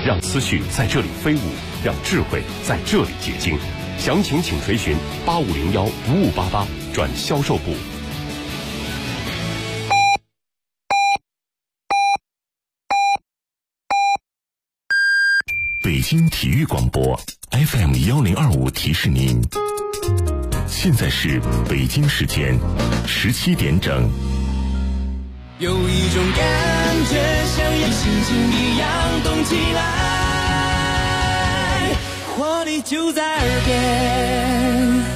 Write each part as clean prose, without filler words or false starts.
让思绪在这里飞舞，让智慧在这里结晶。详情请垂询8501-5588转销售部。 北京体育广播 FM1025提示您，现在是北京时间17点整。 有一种感觉像有心情一样动起来，活力就在耳边。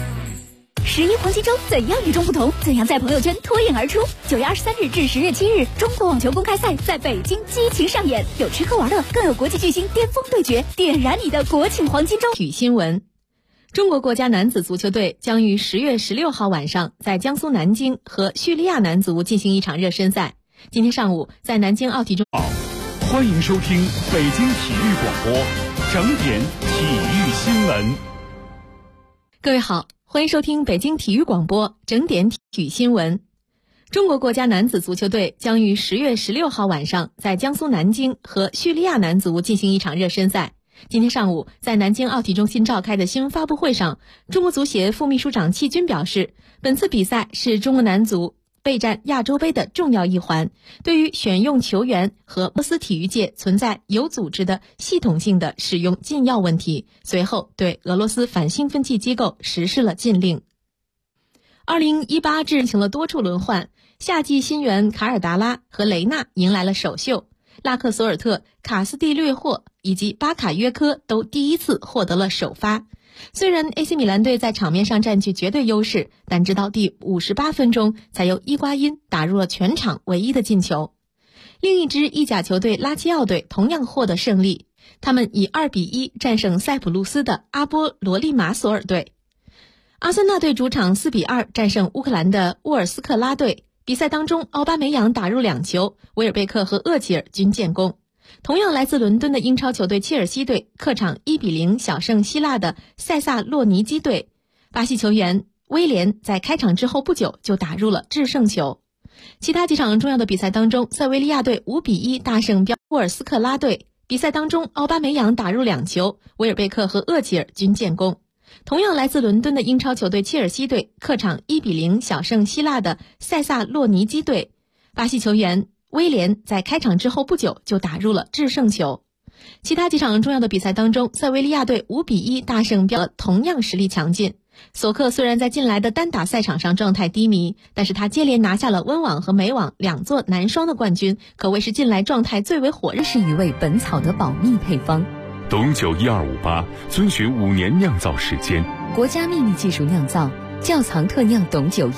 11黄金周怎样与众不同？怎样在朋友圈脱颖而出？9月23日至10月7日，中国网球公开赛在北京激情上演，有吃喝玩乐，更有国际巨星巅峰对决，点燃你的国庆黄金周。 体育新闻：中国国家男子足球队将于10月16号晚上在江苏南京和叙利亚男足进行一场热身赛。今天上午在南京奥体中。 欢迎收听北京体育广播整点体育新闻。 各位好，欢迎收听北京体育广播整点体育新闻。中国国家男子足球队将于10月16号晚上在江苏南京和叙利亚男足进行一场热身赛。今天上午在南京奥体中心召开的新闻发布会上，中国足协副秘书长戚军表示，本次比赛是中国男足备战亚洲杯的重要一环，对于选用球员和俄罗斯体育界存在有组织的系统性的使用禁药问题，随后对俄罗斯反兴奋剂机构实施了禁令。2018进行了多处轮换，夏季新援卡尔达拉和雷纳迎来了首秀，拉克索尔特、卡斯蒂略霍以及巴卡约科都第一次获得了首发。虽然 AC 米兰队在场面上占据绝对优势，但直到第58分钟才由伊瓜因打入了全场唯一的进球。另一支意甲球队拉齐奥队同样获得胜利，他们以2-1战胜塞浦路斯的阿波罗利马索尔队。阿森纳队主场4-2战胜乌克兰的沃尔斯克拉队，比赛当中奥巴梅扬打入2球，维尔贝克和厄齐尔均建功。同样来自伦敦的英超球队切尔西队客场1-0小胜希腊的塞萨洛尼基队，巴西球员威廉在开场之后不久就打入了制胜球。其他几场重要的比赛当中，塞维利亚队5-1大胜沃尔斯克拉队，比赛当中奥巴梅扬打入2球，维尔贝克和厄齐尔均建功。同样来自伦敦的英超球队切尔西队客场1-0小胜希腊的塞萨洛尼基队，巴西球员威廉在开场之后不久就打入了制胜球。其他几场重要的比赛当中，塞维利亚队5-1大胜同样实力强劲。索克虽然在近来的单打赛场上状态低迷，但是他接连拿下了温网和美网2座男双的冠军，可谓是近来状态最为火热。 是一味本草的保密配方。 董酒1258遵循5年酿造时间， 国家秘密技术酿造，窖藏特酿董酒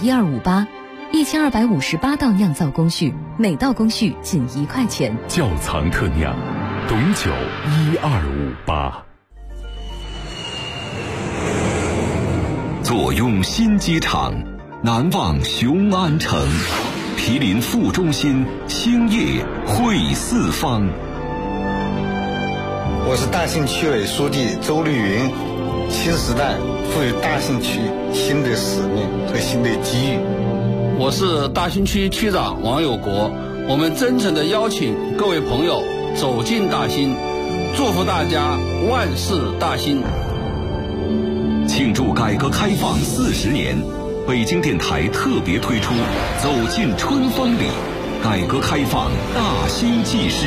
1258，1258道酿造工序，每道工序仅1块钱。 窖藏特酿董酒1258。 坐拥新机场，难忘雄安城，毗邻副中心，兴业汇四方。 我是大兴区委书记周绿云，新时代赋予大兴区新的使命和新的机遇。 我是大兴区区长王有国，我们真诚地邀请各位朋友走进大兴，祝福大家万事大兴。 庆祝改革开放40年，北京电台特别推出走进春风里，改革开放大兴纪事。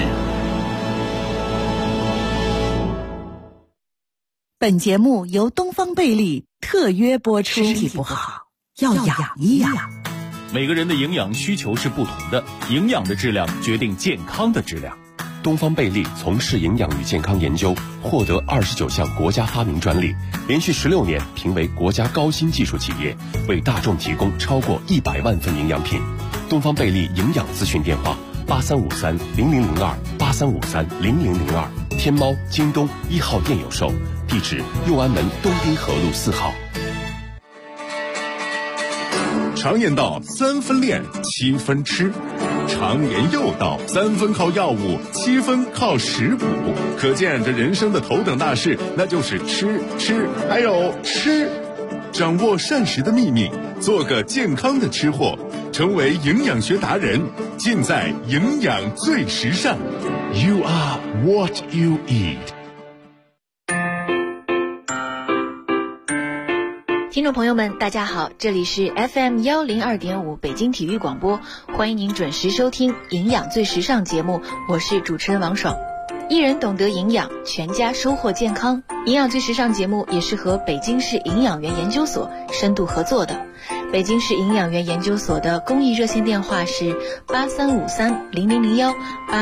本节目由东方贝利特约播出。身体不好要养一养。 每个人的营养需求是不同的，营养的质量决定健康的质量。东方贝利从事营养与健康研究，获得29项国家发明专利，连续16年评为国家高新技术企业，为大众提供超过100万份营养品。东方贝利营养咨询电话83530002，83530002，天猫、京东1号店有售，地址右安门东滨河路4号。 常言道3分练7分吃，常言又道3分靠药物7分靠食补，可见这人生的头等大事那就是吃还有吃。 掌握膳食的秘密，做个健康的吃货，成为营养学达人，尽在营养最时尚。 You are what you eat。 听众朋友们，大家好，这里是 FM102.5 北京体育广播，欢迎您准时收听营养最时尚节目，我是主持人王爽。一人懂得营养，全家收获健康。营养最时尚节目也是和北京市营养员研究所深度合作的。北京市营养员研究所的公益热线电话是83530001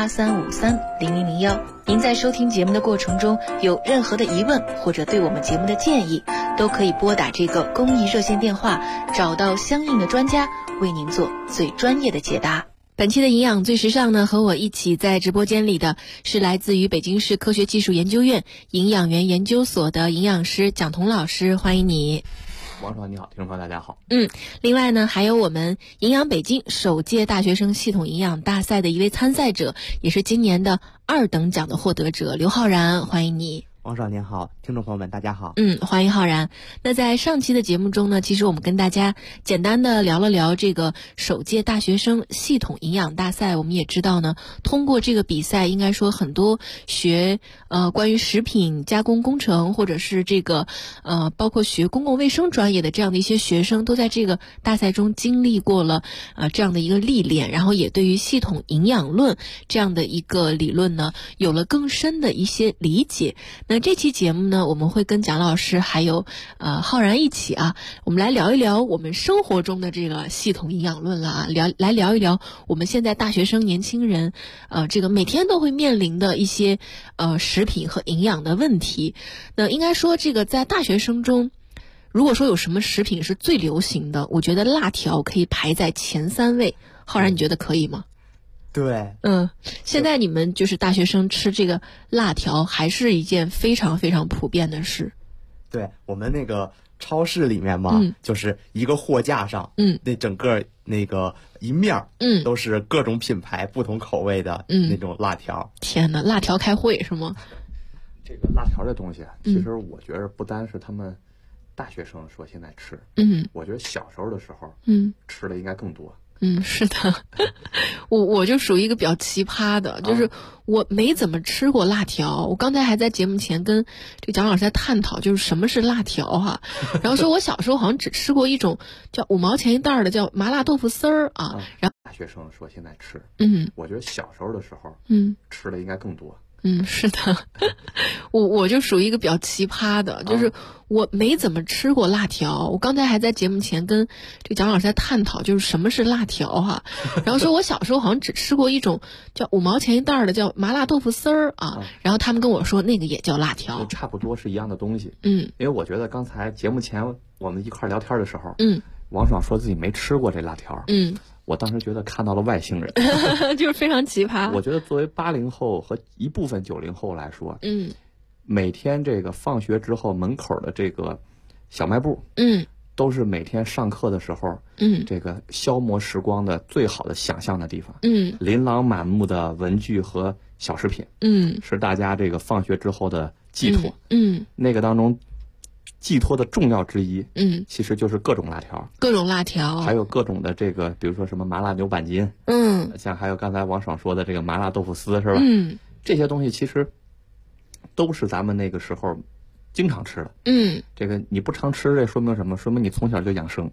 83530001。您在收听节目的过程中有任何的疑问或者对我们节目的建议，都可以拨打这个公益热线电话，找到相应的专家为您做最专业的解答。 本期的营养最时尚呢，和我一起在直播间里的是来自于北京市科学技术研究院营养员研究所的营养师蒋彤老师，欢迎你。 王爽你好，听众朋友大家好。 另外呢，还有我们营养北京首届大学生系统营养大赛的一位参赛者，也是今年的2等奖的获得者刘浩然，欢迎你。 王爽您好，听众朋友们大家好。 欢迎浩然。那在上期的节目中呢，其实我们跟大家简单的聊了聊这个首届大学生系统营养大赛。我们也知道呢，通过这个比赛，应该说很多学关于食品加工工程或者是这个包括学公共卫生专业的这样的一些学生，都在这个大赛中经历过了这样的一个历练，然后也对于系统营养论这样的一个理论呢，有了更深的一些理解。那这期节目呢，我们会跟蒋老师还有浩然一起我们来聊一聊我们生活中的这个系统营养论了聊一聊我们现在大学生年轻人这个每天都会面临的一些食品和营养的问题。那应该说这个在大学生中，如果说有什么食品是最流行的，我觉得辣条可以排在前3位。浩然你觉得可以吗？ 对， 现在你们就是大学生吃这个辣条还是一件非常非常普遍的事。 对，我们那个超市里面嘛，就是一个货架上，那整个那个一面，都是各种品牌不同口味的那种辣条。 天哪，辣条开会是吗？ 这个辣条这东西，其实我觉得不单是他们大学生说现在吃，我觉得小时候的时候，吃的应该更多。 是的，我就属于一个比较奇葩的，就是我没怎么吃过辣条。我刚才还在节目前跟这个蒋老师在探讨，就是什么是辣条然后说我小时候好像只吃过一种叫5毛钱一袋的叫麻辣豆腐丝儿然后大学生说现在吃，我觉得小时候的时候，吃的应该更多。 是的，我就属于一个比较奇葩的，就是我没怎么吃过辣条。我刚才还在节目前跟这个蒋老师在探讨，就是什么是辣条然后说我小时候好像只吃过一种叫5毛钱一袋的叫麻辣豆腐丝儿然后他们跟我说那个也叫辣条， 就差不多是一样的东西。因为我觉得刚才节目前我们一块聊天的时候，王爽说自己没吃过这辣条，我当时觉得看到了外星人就是非常奇葩。 我觉得作为80后和一部分90后来说，每天这个放学之后门口的这个小卖部，都是每天上课的时候，这个消磨时光的最好的想象的地方，琳琅满目的文具和小食品，是大家这个放学之后的寄托，那个当中寄托的重要之一，其实就是各种辣条，还有各种的这个，比如说什么麻辣牛板筋，像还有刚才王爽说的这个麻辣豆腐丝，是吧？这些东西其实都是咱们那个时候经常吃的。这个你不常吃，这说明什么？说明你从小就养生。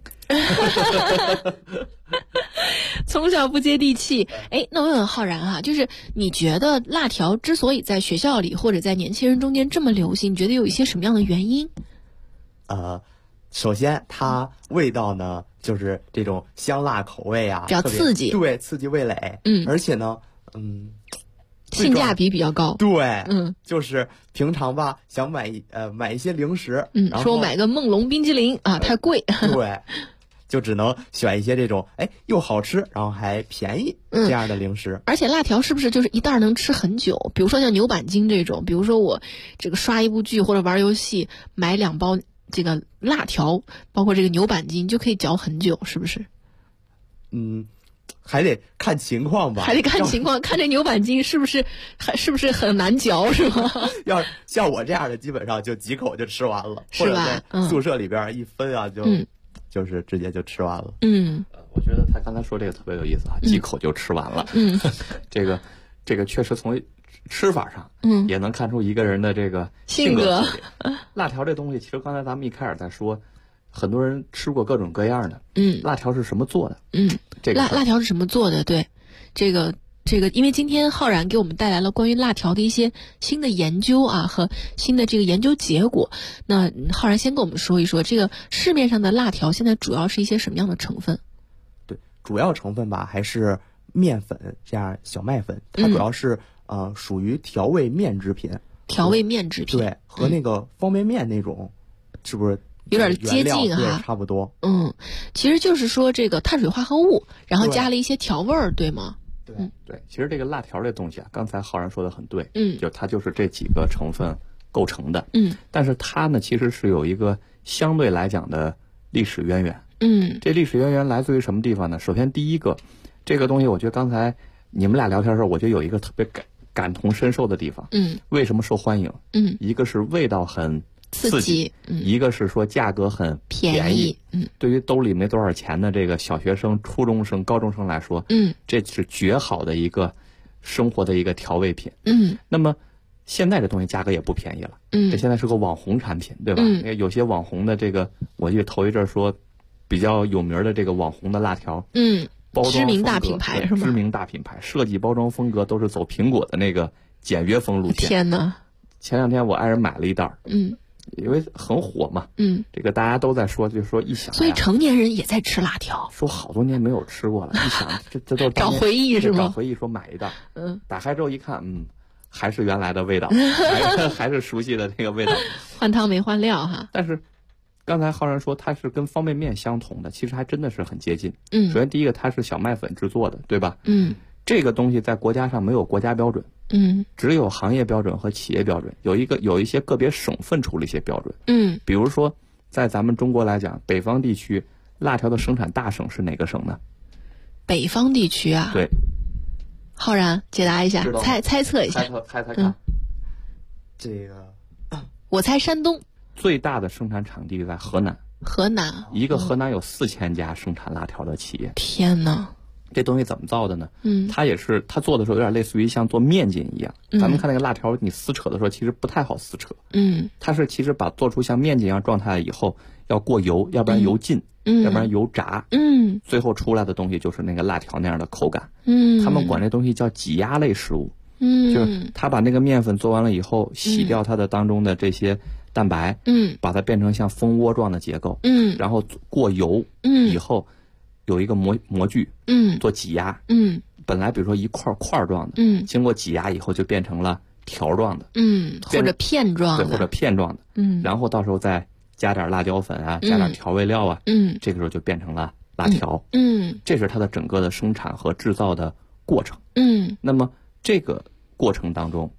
从小不接地气。那我问问浩然就是你觉得辣条之所以在学校里或者在年轻人中间这么流行，你觉得有一些什么样的原因？ 首先它味道呢就是这种香辣口味比较刺激， 对，刺激味蕾，而且呢性价比比较高， 对，就是平常吧想买一些零食，然后说买个梦龙冰激凌太贵， 对，就只能选一些这种又好吃然后还便宜这样的零食。 而且辣条是不是就是一袋能吃很久？比如说像牛板筋这种，比如说我这个刷一部剧或者玩游戏买2包这个辣条，包括这个牛板筋就可以嚼很久，是不是？ 还得看情况吧， 还得看情况，看这牛板筋是不是很难嚼，是吗？ 要像我这样的，基本上就几口就吃完了， 是吧？ 或者在宿舍里边一分啊，就是直接就吃完了。 我觉得他刚才说这个特别有意思啊，几口就吃完了。这个确实从吃法上，也能看出一个人的这个性格。辣条这东西，其实刚才咱们一开始在说，很多人吃过各种各样的。辣条是什么做的？这个辣条是什么做的？对，这个，因为今天浩然给我们带来了关于辣条的一些新的研究啊和新的这个研究结果。那浩然先跟我们说一说，这个市面上的辣条现在主要是一些什么样的成分？ 对，主要成分吧还是面粉这样小麦粉，它主要是属于调味面制品。 调味面制品， 对，和那个方便面那种，是不是有点接近哈？ 对，差不多。 其实就是说这个碳水化合物，然后加了一些调味儿，对吗？ 对，其实这个辣条这东西啊，刚才浩然说的很对，就它就是这几个成分构成的，但是它呢其实是有一个相对来讲的历史渊源，这历史渊源来自于什么地方呢？首先第一个，这个东西我觉得刚才你们俩聊天的时候，我觉得有一个特别感同身受的地方，为什么受欢迎？一个是味道很刺激，一个是说价格很便宜，对于兜里没多少钱的这个小学生、初中生、高中生来说，这是绝好的一个生活的一个调味品，那么现在这东西价格也不便宜了，这现在是个网红产品，对吧？有些网红的这个，我记得头一阵说比较有名的这个网红的辣条，包装知名大品牌是吗？ 知名大品牌，设计包装风格都是走苹果的那个简约风路线。 天哪！ 前两天我爱人买了一袋，因为很火嘛，这个大家都在说，就说一想， 所以成年人也在吃辣条， 说好多年没有吃过了，一想这都找回忆是吗？ 找回忆，说买一袋，打开之后一看，还是原来的味道，还是熟悉的那个味道， 换汤没换料哈。 但是刚才浩然说它是跟方便面相同的，其实还真的是很接近。首先第一个它是小麦粉制作的，对吧？这个东西在国家上没有国家标准，只有行业标准和企业标准，有一些个别省份出了一些标准，比如说在咱们中国来讲，北方地区辣条的生产大省是哪个省呢？ 北方地区啊？ 对。 浩然解答一下，猜测一下， 猜看。 这个我猜山东。 最大的生产场地在河南。 河南， 一个河南有4000家生产辣条的企业。 天哪！ 这东西怎么造的呢？它做的时候有点类似于像做面筋一样。咱们看那个辣条，你撕扯的时候其实不太好撕扯。它是其实把做出像面筋一样状态以后，要过油，要不然油浸，要不然油炸。最后出来的东西就是那个辣条那样的口感。他们管这东西叫挤压类食物。就是他把那个面粉做完了以后，洗掉它的当中的这些蛋白，把它变成像蜂窝状的结构，然后过油，以后有一个模具，做挤压，本来比如说一块状的，经过挤压以后就变成了条状的， 或者片状的， 对，或者片状的，然后到时候再加点辣椒粉啊，加点调味料啊，这个时候就变成了辣条，这是它的整个的生产和制造的过程，那么这个过程当中，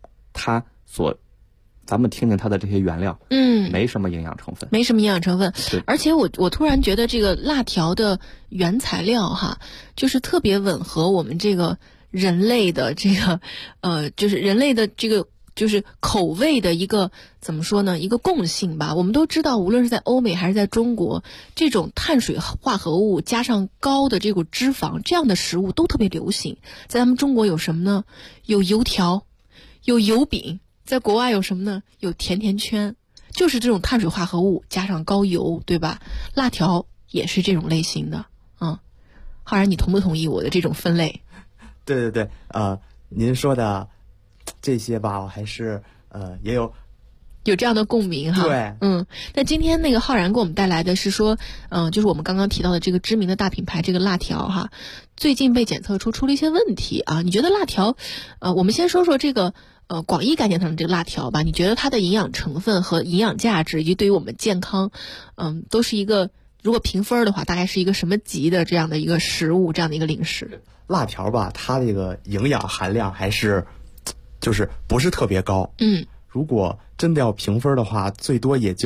咱们听听它的这些原料，没什么营养成分， 没什么营养成分。而且我突然觉得这个辣条的原材料哈，就是特别吻合我们这个人类的这个就是人类的这个就是口味的一个怎么说呢？一个共性吧。我们都知道，无论是在欧美还是在中国，这种碳水化合物加上高的这种脂肪，这样的食物都特别流行。在咱们中国有什么呢？有油条，有油饼。在国外有什么呢？有甜甜圈，就是这种碳水化合物加上高油，对吧？辣条也是这种类型的。浩然，你同不同意我的这种分类？ 对，您说的这些吧，我还是也有这样的共鸣哈。 对， 那今天那个浩然给我们带来的是说，就是我们刚刚提到的这个知名的大品牌这个辣条哈，最近被检测出了一些问题啊。你觉得辣条，我们先说说这个广义概念上的这个辣条吧。你觉得它的营养成分和营养价值以及对于我们健康，都是一个如果评分的话，大概是一个什么级的这样的一个食物，这样的一个零食？ 辣条吧，它这个营养含量还是就是不是特别高。如果真的要评分的话，最多也就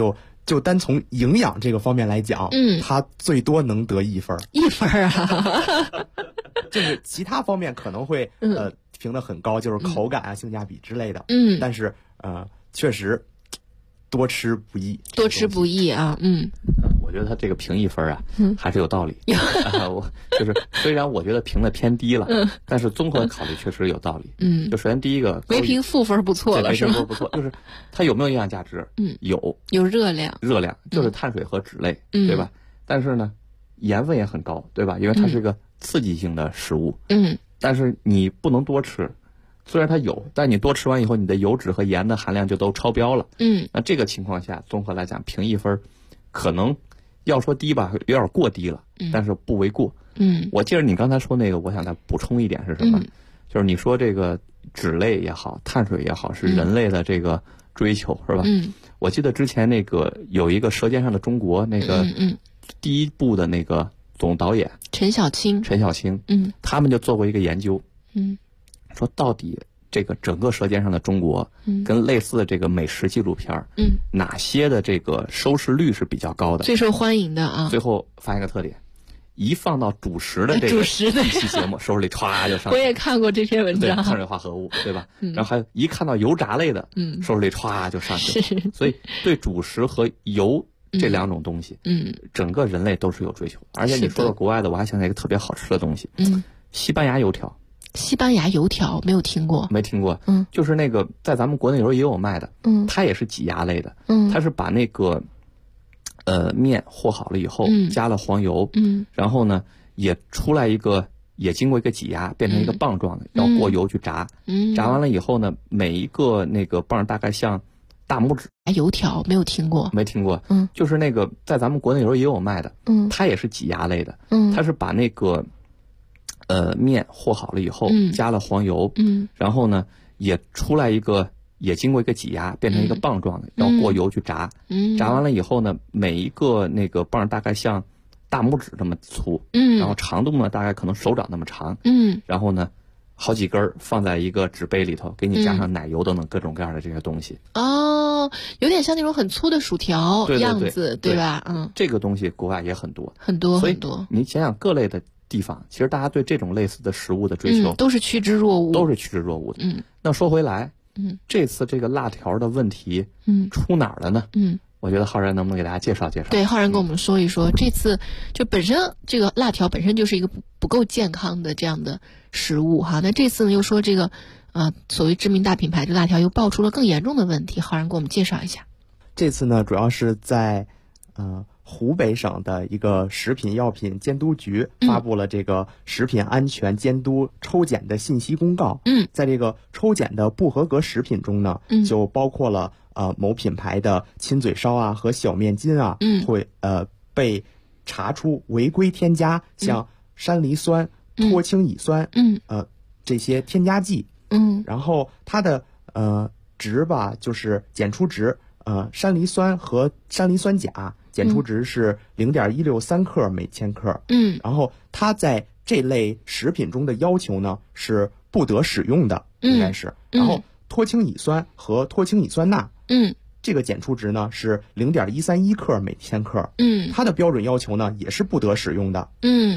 就单从营养这个方面来讲，它最多能得1分。 1分啊！ 就是其他方面可能会评得很高，就是口感啊、性价比之类的。但是确实多吃不易， 多吃不易啊。 我觉得他这个评1分啊，还是有道理。我就是虽然我觉得评的偏低了，但是综合考虑确实有道理。就首先第一个， 没评负分不错了，是吗？ 不错，就是它有没有营养价值？有热量， 就是碳水和脂类，对吧？但是呢，盐分也很高，对吧？因为它是个刺激性的食物。但是你不能多吃。虽然它有，但你多吃完以后，你的油脂和盐的含量就都超标了。那这个情况下，综合来讲，评1分，可能要说低吧，有点过低了，但是不为过。我记得你刚才说那个，我想再补充一点是什么？就是你说这个脂类也好，碳水也好，是人类的这个追求，是吧？我记得之前那个有一个《舌尖上的中国》那个第1部的那个总导演陈小青， 他们就做过一个研究，说到底这个整个《舌尖上的中国》跟类似的这个美食纪录片，哪些的这个收视率是比较高的， 最受欢迎的啊？ 最后发现一个特点，一放到主食的这个一期节目，收视率歘就上。 我也看过这篇文章， 碳水化合物，对吧？然后还有一看到油炸类的，收视率歘就上去。所以对主食和油这2种东西，整个人类都是有追求。而且你说到国外的，我还想起一个特别好吃的东西，西班牙油条。 西班牙油条没有听过， 就是那个在咱们国内有时候也有卖的，它也是挤压类的，它是把那个面和好了以后，加了黄油，然后呢也出来一个，也经过一个挤压，变成一个棒状的，要过油去炸，炸完了以后呢，每一个那个棒大概像大拇指。 油条没有听过， 就是那个在咱们国内有时候也有卖的，它也是挤压类的，它是把那个面和好了以后，加了黄油，然后呢也出来一个，也经过一个挤压，变成一个棒状的，要过油去炸，炸完了以后呢，每一个那个棒大概像大拇指这么粗，然后长度呢大概可能手掌那么长，然后呢好几根放在一个纸杯里头，给你加上奶油等等各种各样的这些东西。 有点像那种很粗的薯条样子，对吧？ 这个东西国外也很多， 所以你想想各类的地方，其实大家对这种类似的食物的追求， 都是趋之若鹜的。那说回来，这次这个辣条的问题，出哪儿了呢？我觉得浩然能不能给大家介绍介绍？ 对，浩然跟我们说一说，这次就本身这个辣条本身就是一个不够健康的这样的食物哈。那这次呢又说这个所谓知名大品牌的辣条又爆出了更严重的问题，浩然给我们介绍一下。 这次呢主要是在湖北省的一个食品药品监督局发布了这个食品安全监督抽检的信息公告。在这个抽检的不合格食品中呢，就包括了某品牌的亲嘴烧啊和小面筋啊，会被查出违规添加像山梨酸、脱氢乙酸，这些添加剂。然后它的值吧，就是检出值，山梨酸和山梨酸钾检出值是0.163克每千克。然后它在这类食品中的要求呢是不得使用的，应该是。然后脱氢乙酸和脱氢乙酸钠，这个检出值呢是0.131克每千克。它的标准要求呢也是不得使用的。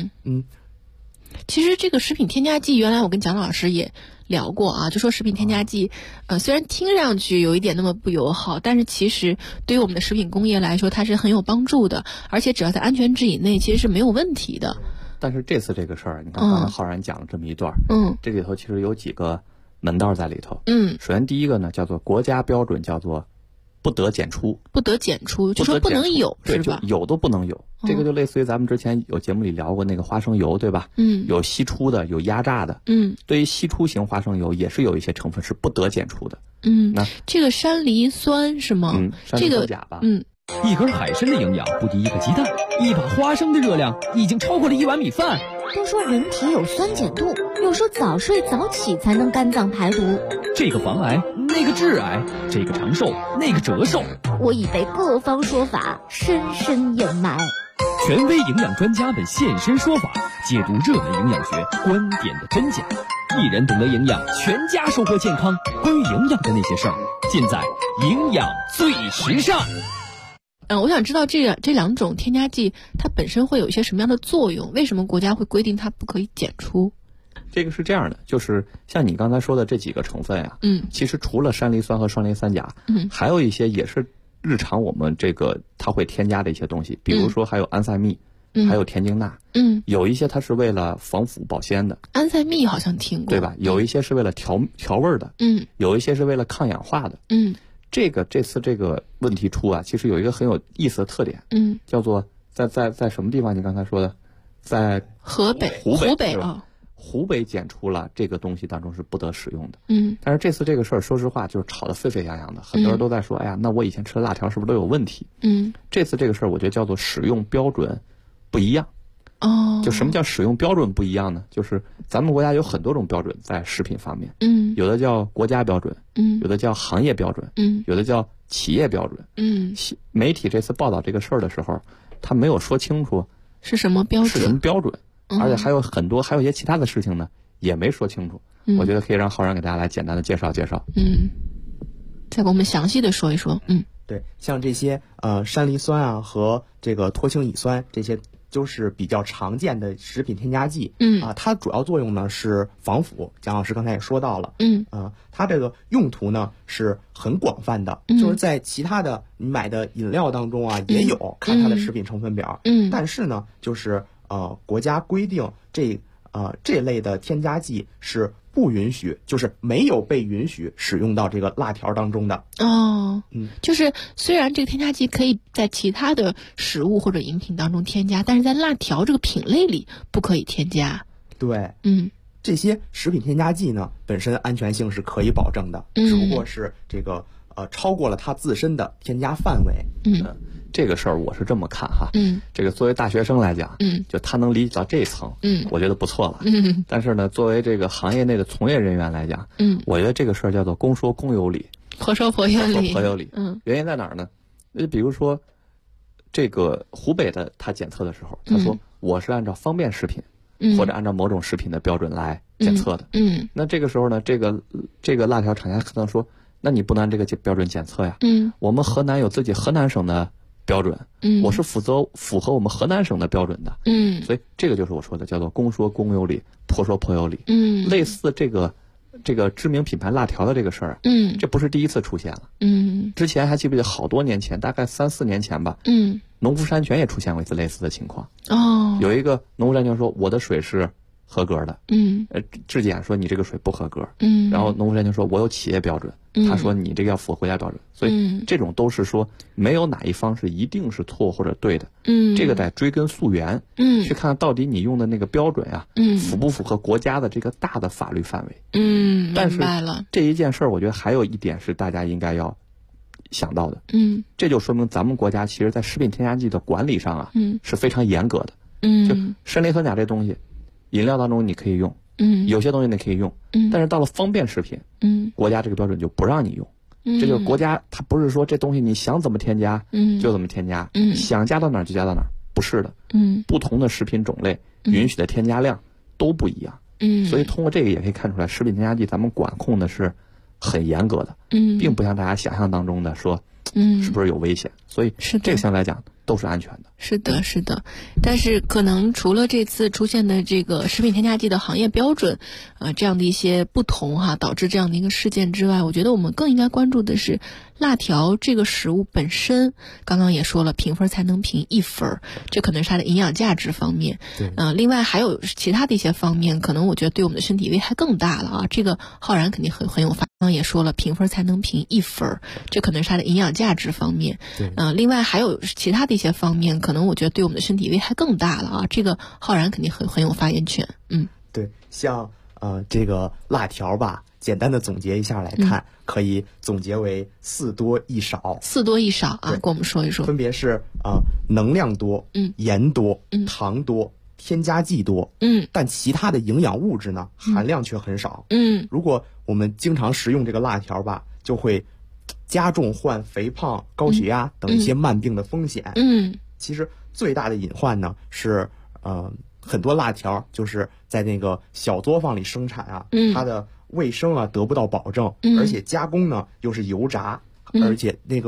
其实这个食品添加剂，原来我跟蒋老师也聊过啊，就说食品添加剂，虽然听上去有一点那么不友好，但是其实对于我们的食品工业来说，它是很有帮助的，而且只要在安全值以内，其实是没有问题的。 但是这次这个事儿，你看刚才浩然讲了这么一段，这里头其实有几个门道在里头。首先第一个呢，叫做国家标准，叫做不得检出，就说不能有，是吧？有都不能有。这个就类似于咱们之前有节目里聊过那个花生油，对吧？有析出的，有压榨的。对于析出型花生油也是有一些成分是不得检出的。那这个山梨酸是吗？ 山梨酸钾吧。 一根海参的营养不敌一个鸡蛋，一把花生的热量已经超过了一碗米饭。 都说人体有酸碱度，又说早睡早起才能肝脏排毒。 这个防癌，那个致癌，这个长寿，那个折寿。 我已被各方说法深深掩埋。 权威营养专家们现身说法，解读热门营养学观点的真假。一人懂得营养，全家收获健康。关于营养的那些事儿，尽在营养最时尚。 我想知道这两种添加剂它本身会有一些什么样的作用？为什么国家会规定它不可以检出？ 这个是这样的，就是像你刚才说的这几个成分呀，其实除了山梨酸和双梨三钾，还有一些也是日常我们这个它会添加的一些东西，比如说还有安赛蜜，还有田径钠，有一些它是为了防腐保鲜的。 安赛蜜好像听过， 对吧？有一些是为了调味的，有一些是为了抗氧化的，这次这个问题出啊，其实有一个很有意思的特点，叫做在什么地方？你刚才说的，在湖北啊。 湖北检出了这个东西当中是不得使用的，但是这次这个事儿，说实话就是吵得沸沸扬扬的，很多人都在说，哎呀，那我以前吃的辣条是不是都有问题？这次这个事儿，我觉得叫做使用标准不一样。就什么叫使用标准不一样呢？就是咱们国家有很多种标准在食品方面，有的叫国家标准，有的叫行业标准，有的叫企业标准，媒体这次报道这个事儿的时候，他没有说清楚是什么标准。而且还有一些其他的事情呢，也没说清楚。我觉得可以让浩然给大家来简单的介绍介绍。 再给我们详细的说一说。 对，像这些山梨酸啊和这个脱氢乙酸，这些就是比较常见的食品添加剂。它主要作用呢是防腐，蒋老师刚才也说到了。它这个用途呢是很广泛的，就是在其他的你买的饮料当中啊也有，看它的食品成分表。但是呢，就是国家规定这类的添加剂是不允许，就是没有被允许使用到这个辣条当中的。 就是虽然这个添加剂可以在其他的食物或者饮品当中添加，但是在辣条这个品类里不可以添加。 对，这些食品添加剂呢，本身安全性是可以保证的，只不过是这个超过了它自身的添加范围。 这个事儿我是这么看哈，这个作为大学生来讲，就他能理解到这一层，我觉得不错了。但是呢，作为这个行业内的从业人员来讲，我觉得这个事儿叫做公说公有理， 婆说婆有理。 原因在哪儿呢？比如说，这个湖北的他检测的时候，他说我是按照方便食品，或者按照某种食品的标准来检测的。那这个时候呢，这个辣条厂家可能说，那你不能按这个标准检测呀。我们河南有自己河南省的标准，我是符合我们河南省的标准的。所以这个就是我说的叫做公说公有理，婆说婆有理。类似这个知名品牌辣条的这个事儿，这不是第一次出现了。之前还记不记得好多年前，大概3-4年前吧，农夫山泉也出现过一次类似的情况。有一个农夫山泉说我的水是合格的，质检说你这个水不合格，然后农夫山泉说我有企业标准，他说你这个要符合国家标准，所以这种都是说没有哪一方是一定是错或者对的，这个得追根溯源，去看到底你用的那个标准啊，符不符合国家的这个大的法律范围。但是这一件事儿，我觉得还有一点是大家应该要想到的，这就说明咱们国家其实在食品添加剂的管理上啊，是非常严格的。就山梨酸钾这东西，饮料当中你可以用，有些东西你可以用，但是到了方便食品，国家这个标准就不让你用。这就是国家，它不是说这东西你想怎么添加，就怎么添加，想加到哪儿就加到哪儿，不是的。不同的食品种类允许的添加量都不一样。所以通过这个也可以看出来，食品添加剂咱们管控的是很严格的，并不像大家想象当中的说，是不是有危险？所以这个相对来讲都是安全的。 是的，是的。但是可能除了这次出现的这个食品添加剂的行业标准，这样的一些不同哈，导致这样的一个事件之外，我觉得我们更应该关注的是辣条这个食物本身。刚刚也说了，评分才能评1分，这可能是它的营养价值方面。另外还有其他的一些方面，可能我觉得对我们的身体危害更大了啊。这个浩然肯定很有发。刚刚也说了，评分才能评1分，这可能是它的营养价值方面。另外还有其他的一些方面，可能我觉得对我们的身体危害更大了啊。这个浩然肯定很有发言权。 对，像这个辣条吧，简单的总结一下来看，可以总结为4多1少。 4多1少啊，跟我们说一说。 分别是能量多，盐多，糖多，添加剂多，但其他的营养物质呢，含量却很少。如果我们经常食用这个辣条吧，就会加重患肥胖、高血压等一些慢病的风险。其实最大的隐患呢是很多辣条就是在那个小作坊里生产啊，它的卫生啊得不到保证，而且加工呢又是油炸，而且那个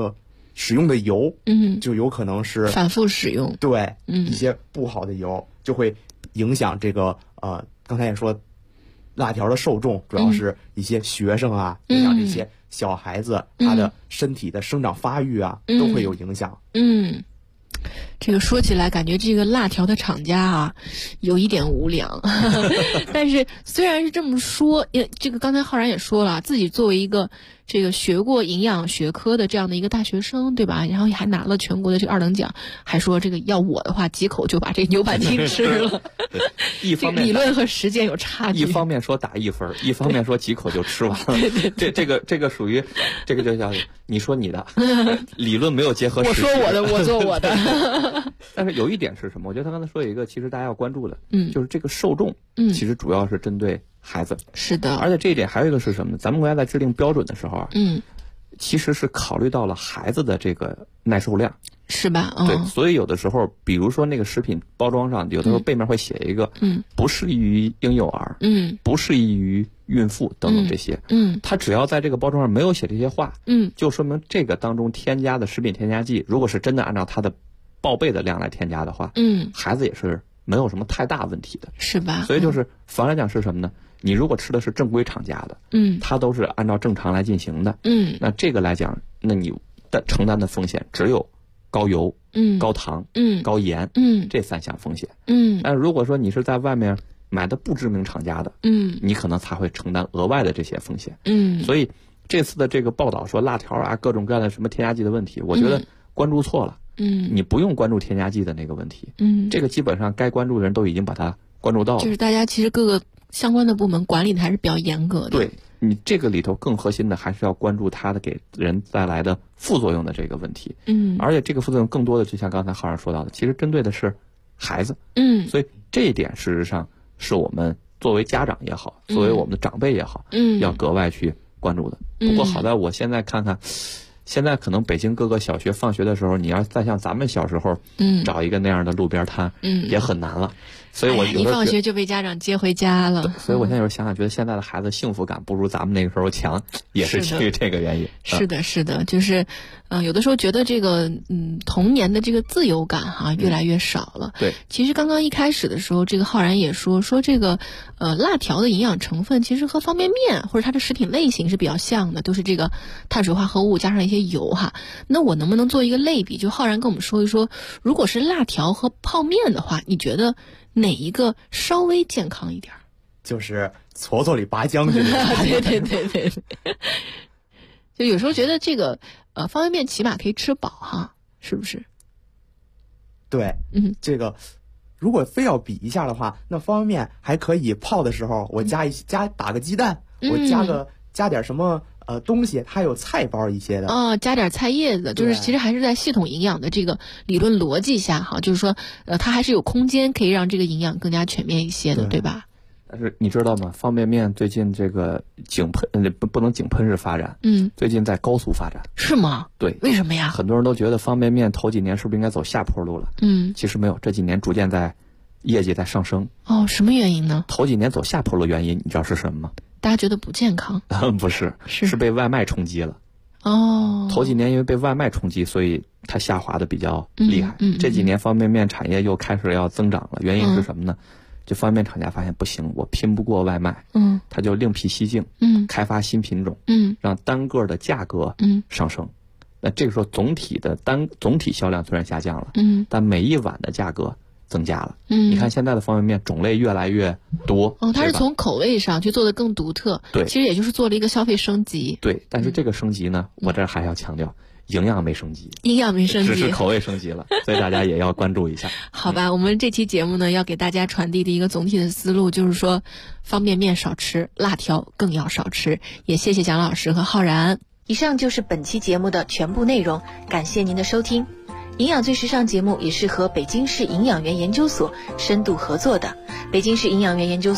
使用的油，就有可能是反复使用， 对，一些不好的油就会影响这个刚才也说，辣条的受众主要是一些学生啊，影响这些小孩子他的身体的生长发育啊，都会有影响。 这个说起来感觉这个辣条的厂家啊有一点无良但是虽然是这么说，这个刚才浩然也说了，自己作为一个这个学过营养学科的这样的一个大学生，对吧？然后还拿了全国的这个2等奖，还说这个要我的话几口就把这个牛板筋吃了一方面理论和实践有差距， 一方面说打1分，一方面说几口就吃完了这个属于这个就叫你说你的理论没有结合实际， 我说我的我做我的但是有一点是什么？我觉得他刚才说有一个其实大家要关注的，就是这个受众其实主要是针对孩子， 是的， 而且这一点还有一个是什么呢？咱们国家在制定标准的时候啊，其实是考虑到了孩子的这个耐受量， 是吧？ 对，所以有的时候，比如说那个食品包装上，有的时候背面会写一个，不适宜于婴幼儿，不适宜于孕妇等等这些，它只要在这个包装上没有写这些话，就说明这个当中添加的食品添加剂，如果是真的按照它的报备的量来添加的话，孩子也是没有什么太大问题的， 是吧？ 所以就是反来讲是什么呢？你如果吃的是正规厂家的，它都是按照正常来进行的，那这个来讲，那你的承担的风险只有高油、高糖、高盐，这3项风险，但如果说你是在外面买的不知名厂家的，你可能才会承担额外的这些风险，所以这次的这个报道说辣条啊各种各样的什么添加剂的问题，我觉得关注错了，你不用关注添加剂的那个问题，这个基本上该关注的人都已经把它关注到了， 就是大家其实各个相关的部门管理的还是比较严格的。 对，你这个里头更核心的还是要关注它的给人带来的副作用的这个问题。而且这个副作用更多的就像刚才浩然说到的，其实针对的是孩子。所以这一点事实上是我们作为家长也好，作为我们的长辈也好，要格外去关注的。不过好在我现在看看，现在可能北京各个小学放学的时候，你要再像咱们小时候，找一个那样的路边摊，也很难了。所以我有一放学就被家长接回家了。 所以我现在有时候想想，觉得现在的孩子幸福感不如咱们那个时候强，也是基于这个原因。 是的，是的，就是有的时候觉得这个童年的这个自由感哈越来越少了。 对， 其实刚刚一开始的时候，这个浩然也说这个辣条的营养成分其实和方便面或者它的食品类型是比较像的，都是这个碳水化合物加上一些油哈。那我能不能做一个类比？就浩然跟我们说一说，如果是辣条和泡面的话，你觉得哪一个稍微健康一点？ 就是矬矬里拔将军对就有时候觉得这个方便面起码可以吃饱哈，是不是？ 对，这个如果非要比一下的话，那方便面还可以泡的时候我打个鸡蛋，我加点什么东西，它有菜包一些的加点菜叶子，就是其实还是在系统营养的这个理论逻辑下哈，就是说它还是有空间可以让这个营养更加全面一些的， 对吧？ 但是你知道吗？方便面最近这个不能井喷式发展，最近在高速发展。 是吗？ 对， 为什么呀？ 很多人都觉得方便面头几年是不是应该走下坡路了？其实没有，这几年逐渐在业绩在上升。 什么原因呢？ 头几年走下坡路原因你知道是什么吗？ 大家觉得不健康？ 不是，是被外卖冲击了。头几年因为被外卖冲击，所以它下滑的比较厉害。这几年方便面产业又开始要增长了，原因是什么呢？就方便面厂家发现不行，我拼不过外卖，他就另辟蹊径，开发新品种，让单个的价格上升。那这个时候总体销量虽然下降了，但每一碗的价格增加了。你看现在的方便面种类越来越多， 它是从口味上去做的更独特， 对， 其实也就是做了一个消费升级。 对，但是这个升级呢，我这还要强调，营养没升级，只是口味升级了，所以大家也要关注一下。 好吧，我们这期节目呢，要给大家传递的一个总体的思路就是说，方便面少吃，辣条更要少吃。也谢谢蒋老师和浩然。 以上就是本期节目的全部内容，感谢您的收听。营养最时尚节目也是和北京市营养员研究所深度合作的。北京市营养员研究所